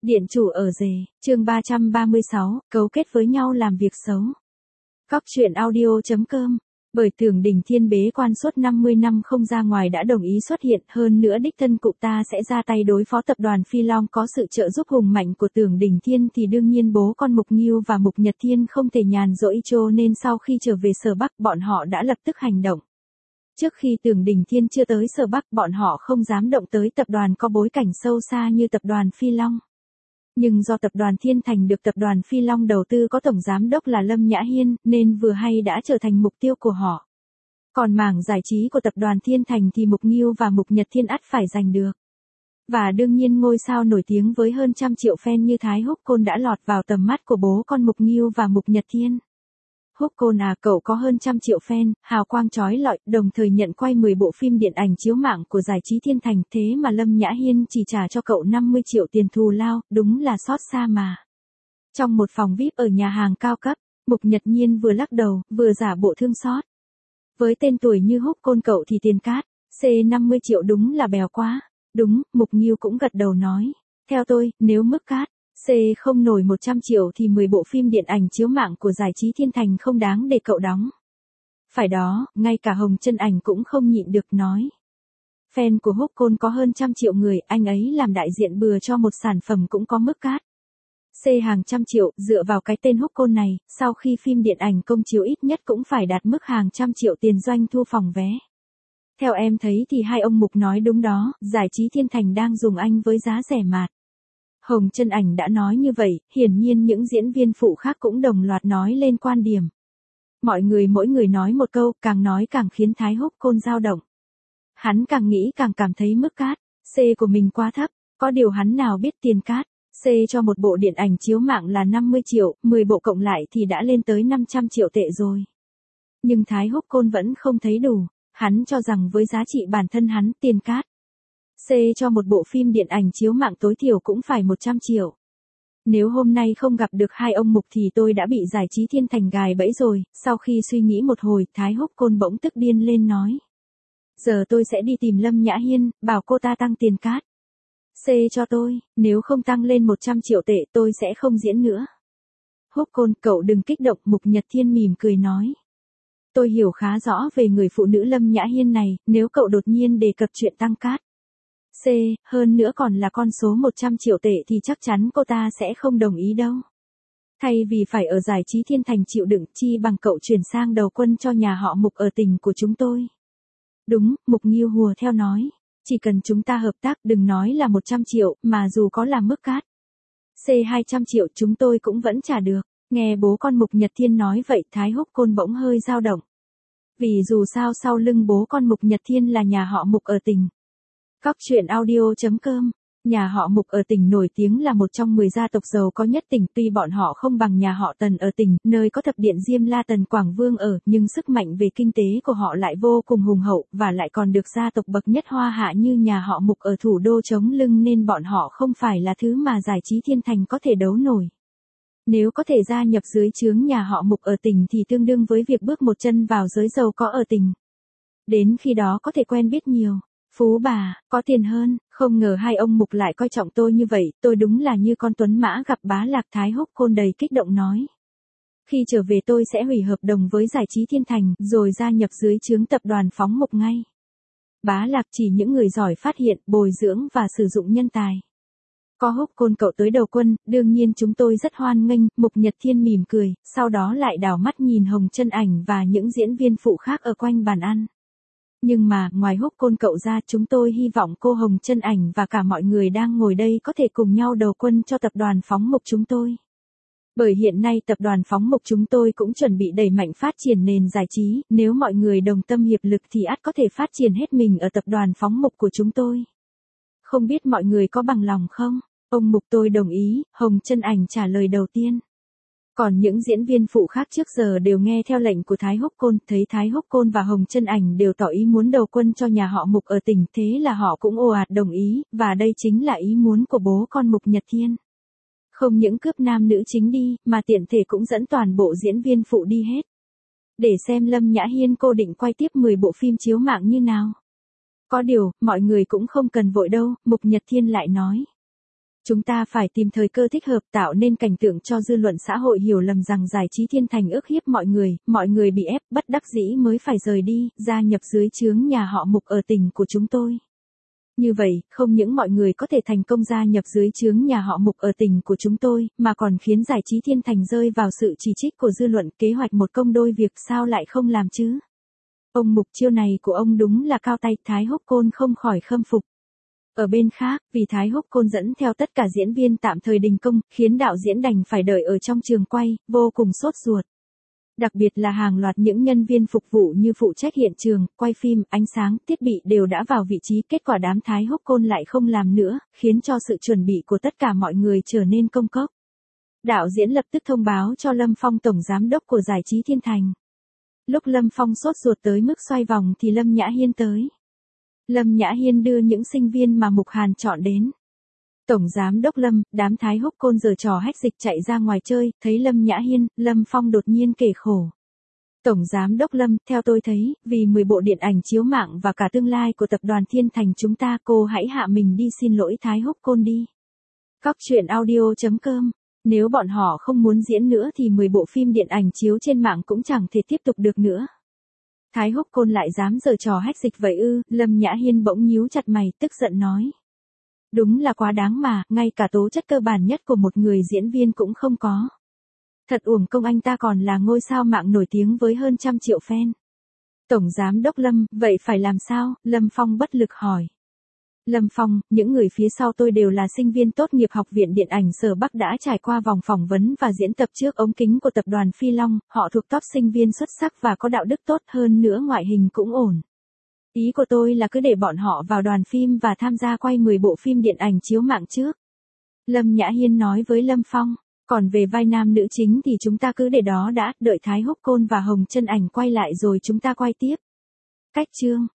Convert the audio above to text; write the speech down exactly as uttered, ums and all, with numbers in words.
Điện chủ ở rể, chương ba trăm ba mươi sáu, cấu kết với nhau làm việc xấu. Góc truyện audio.com. Bởi Tưởng Đình Thiên bế quan suốt năm mươi năm không ra ngoài đã đồng ý xuất hiện, hơn nữa đích thân cụ ta sẽ ra tay đối phó tập đoàn Phi Long, có sự trợ giúp hùng mạnh của Tưởng Đình Thiên thì đương nhiên bố con Mục Nghiêu và Mục Nhật Thiên không thể nhàn rỗi, cho nên sau khi trở về Sở Bắc bọn họ đã lập tức hành động. Trước khi Tưởng Đình Thiên chưa tới Sở Bắc, bọn họ không dám động tới tập đoàn có bối cảnh sâu xa như tập đoàn Phi Long. Nhưng do tập đoàn Thiên Thành được tập đoàn Phi Long đầu tư có tổng giám đốc là Lâm Nhã Hiên, nên vừa hay đã trở thành mục tiêu của họ. Còn mảng giải trí của tập đoàn Thiên Thành thì Mục Nghiêu và Mục Nhật Thiên ắt phải giành được. Và đương nhiên ngôi sao nổi tiếng với hơn trăm triệu fan như Thái Húc Côn đã lọt vào tầm mắt của bố con Mục Nghiêu và Mục Nhật Thiên. Húc Côn à, cậu có hơn trăm triệu fan, hào quang chói lọi, đồng thời nhận quay mười bộ phim điện ảnh chiếu mạng của giải trí Thiên Thành, thế mà Lâm Nhã Hiên chỉ trả cho cậu năm mươi triệu tiền thù lao, đúng là xót xa mà. Trong một phòng vi ai pi ở nhà hàng cao cấp, Mục Nhật Nhiên vừa lắc đầu, vừa giả bộ thương xót. Với tên tuổi như Húc Côn cậu thì tiền cát, C năm mươi triệu đúng là bèo quá. Đúng, Mục Nghiêu cũng gật đầu nói. Theo tôi, nếu mức cát C không nổi một trăm triệu thì mười bộ phim điện ảnh chiếu mạng của giải trí Thiên Thành không đáng để cậu đóng. Phải đó, ngay cả Hồng Chân Ảnh cũng không nhịn được nói. Fan của Húc Côn có hơn trăm triệu người, anh ấy làm đại diện bừa cho một sản phẩm cũng có mức cát C hàng trăm triệu, dựa vào cái tên Húc Côn này, sau khi phim điện ảnh công chiếu ít nhất cũng phải đạt mức hàng trăm triệu tiền doanh thu phòng vé. Theo em thấy thì hai ông Mục nói đúng đó, giải trí Thiên Thành đang dùng anh với giá rẻ mạt. Hồng Chân Ảnh đã nói như vậy, hiển nhiên những diễn viên phụ khác cũng đồng loạt nói lên quan điểm. Mọi người mỗi người nói một câu, càng nói càng khiến Thái Húc Côn dao động. Hắn càng nghĩ càng cảm thấy mức cát C của mình quá thấp, có điều hắn nào biết tiền cát C cho một bộ điện ảnh chiếu mạng là năm mươi triệu, mười bộ cộng lại thì đã lên tới năm trăm triệu tệ rồi. Nhưng Thái Húc Côn vẫn không thấy đủ, hắn cho rằng với giá trị bản thân hắn, tiền cát C cho một bộ phim điện ảnh chiếu mạng tối thiểu cũng phải một trăm triệu. Nếu hôm nay không gặp được hai ông Mục thì tôi đã bị giải trí Thiên Thành gài bẫy rồi. Sau khi suy nghĩ một hồi, Thái Húc Côn bỗng tức điên lên nói. Giờ tôi sẽ đi tìm Lâm Nhã Hiên, bảo cô ta tăng tiền cát C cho tôi, nếu không tăng lên một trăm triệu tệ tôi sẽ không diễn nữa. Húc Côn, cậu đừng kích động, Mục Nhật Thiên mỉm cười nói. Tôi hiểu khá rõ về người phụ nữ Lâm Nhã Hiên này, nếu cậu đột nhiên đề cập chuyện tăng cát C, hơn nữa còn là con số một trăm triệu tệ thì chắc chắn cô ta sẽ không đồng ý đâu. Thay vì phải ở giải trí Thiên Thành chịu đựng, chi bằng cậu chuyển sang đầu quân cho nhà họ Mục ở tỉnh của chúng tôi. Đúng, Mục Nghiêu hùa theo nói. Chỉ cần chúng ta hợp tác, đừng nói là một trăm triệu, mà dù có là mức cát C hai trăm triệu chúng tôi cũng vẫn trả được. Nghe bố con Mục Nhật Thiên nói vậy, Thái Húc Côn bỗng hơi dao động. Vì dù sao sau lưng bố con Mục Nhật Thiên là nhà họ Mục ở tỉnh. Góc truyện audio.com. Nhà họ Mục ở tỉnh nổi tiếng là một trong mười gia tộc giàu có nhất tỉnh, tuy bọn họ không bằng nhà họ Tần ở tỉnh, nơi có thập điện Diêm La Tần Quảng Vương ở, nhưng sức mạnh về kinh tế của họ lại vô cùng hùng hậu, và lại còn được gia tộc bậc nhất Hoa Hạ như nhà họ Mục ở thủ đô chống lưng, nên bọn họ không phải là thứ mà giải trí Thiên Thành có thể đấu nổi. Nếu có thể gia nhập dưới trướng nhà họ Mục ở tỉnh thì tương đương với việc bước một chân vào giới giàu có ở tỉnh. Đến khi đó có thể quen biết nhiều phú bà, có tiền hơn. Không ngờ hai ông Mục lại coi trọng tôi như vậy, tôi đúng là như con tuấn mã gặp bá lạc. Thái Húc Côn đầy kích động nói. Khi trở về tôi sẽ hủy hợp đồng với giải trí Thiên Thành, rồi gia nhập dưới trướng tập đoàn Phóng Mục ngay. Bá lạc chỉ những người giỏi phát hiện, bồi dưỡng và sử dụng nhân tài. Có Húc Côn cậu tới đầu quân, đương nhiên chúng tôi rất hoan nghênh. Mục Nhật Thiên mỉm cười, sau đó lại đảo mắt nhìn Hồng Chân Ảnh và những diễn viên phụ khác ở quanh bàn ăn. Nhưng mà, ngoài Húc Côn cậu ra, chúng tôi hy vọng cô Hồng Chân Ảnh và cả mọi người đang ngồi đây có thể cùng nhau đầu quân cho tập đoàn Phóng Mục chúng tôi. Bởi hiện nay tập đoàn Phóng Mục chúng tôi cũng chuẩn bị đẩy mạnh phát triển nền giải trí, nếu mọi người đồng tâm hiệp lực thì ắt có thể phát triển hết mình ở tập đoàn Phóng Mục của chúng tôi. Không biết mọi người có bằng lòng không? Ông Mục tôi đồng ý, Hồng Chân Ảnh trả lời đầu tiên. Còn những diễn viên phụ khác trước giờ đều nghe theo lệnh của Thái Húc Côn, thấy Thái Húc Côn và Hồng Chân Ảnh đều tỏ ý muốn đầu quân cho nhà họ Mục ở tỉnh, thế là họ cũng ồ ạt đồng ý, và đây chính là ý muốn của bố con Mục Nhật Thiên. Không những cướp nam nữ chính đi, mà tiện thể cũng dẫn toàn bộ diễn viên phụ đi hết. Để xem Lâm Nhã Hiên cô định quay tiếp mười bộ phim chiếu mạng như nào. Có điều, mọi người cũng không cần vội đâu, Mục Nhật Thiên lại nói. Chúng ta phải tìm thời cơ thích hợp tạo nên cảnh tượng cho dư luận xã hội hiểu lầm rằng Giải Trí Thiên Thành ức hiếp mọi người, mọi người bị ép bất đắc dĩ mới phải rời đi, gia nhập dưới trướng nhà họ Mục ở tỉnh của chúng tôi. Như vậy, không những mọi người có thể thành công gia nhập dưới trướng nhà họ Mục ở tỉnh của chúng tôi, mà còn khiến Giải Trí Thiên Thành rơi vào sự chỉ trích của dư luận, kế hoạch một công đôi việc sao lại không làm chứ? Ông Mục chiêu này của ông đúng là cao tay, Thái Húc Côn không khỏi khâm phục. Ở bên khác, vì Thái Húc Côn dẫn theo tất cả diễn viên tạm thời đình công, khiến đạo diễn đành phải đợi ở trong trường quay, vô cùng sốt ruột. Đặc biệt là hàng loạt những nhân viên phục vụ như phụ trách hiện trường, quay phim, ánh sáng, thiết bị đều đã vào vị trí, kết quả đám Thái Húc Côn lại không làm nữa, khiến cho sự chuẩn bị của tất cả mọi người trở nên công cốc. Đạo diễn lập tức thông báo cho Lâm Phong, tổng giám đốc của Giải Trí Thiên Thành. Lúc Lâm Phong sốt ruột tới mức xoay vòng thì Lâm Nhã Hiên tới. Lâm Nhã Hiên đưa những sinh viên mà Mục Hàn chọn đến. Tổng giám đốc Lâm, đám Thái Húc Côn giở trò hách dịch chạy ra ngoài chơi, thấy Lâm Nhã Hiên, Lâm Phong đột nhiên kể khổ. Tổng giám đốc Lâm, theo tôi thấy, vì mười bộ điện ảnh chiếu mạng và cả tương lai của tập đoàn Thiên Thành chúng ta, cô hãy hạ mình đi xin lỗi Thái Húc Côn đi. Cóc truyện audio chấm com. Nếu bọn họ không muốn diễn nữa thì mười bộ phim điện ảnh chiếu trên mạng cũng chẳng thể tiếp tục được nữa. Thái Húc Côn lại dám giở trò hách dịch vậy ư? Lâm Nhã Hiên bỗng nhíu chặt mày, tức giận nói. Đúng là quá đáng mà, ngay cả tố chất cơ bản nhất của một người diễn viên cũng không có. Thật uổng công anh ta còn là ngôi sao mạng nổi tiếng với hơn trăm triệu fan. Tổng giám đốc Lâm, vậy phải làm sao? Lâm Phong bất lực hỏi. Lâm Phong, những người phía sau tôi đều là sinh viên tốt nghiệp Học viện Điện ảnh Sở Bắc đã trải qua vòng phỏng vấn và diễn tập trước ống kính của tập đoàn Phi Long, họ thuộc top sinh viên xuất sắc và có đạo đức tốt, hơn nữa ngoại hình cũng ổn. Ý của tôi là cứ để bọn họ vào đoàn phim và tham gia quay mười bộ phim điện ảnh chiếu mạng trước. Lâm Nhã Hiên nói với Lâm Phong, còn về vai nam nữ chính thì chúng ta cứ để đó đã, đợi Thái Húc Côn và Hồng Chân Ảnh quay lại rồi chúng ta quay tiếp. Cách chương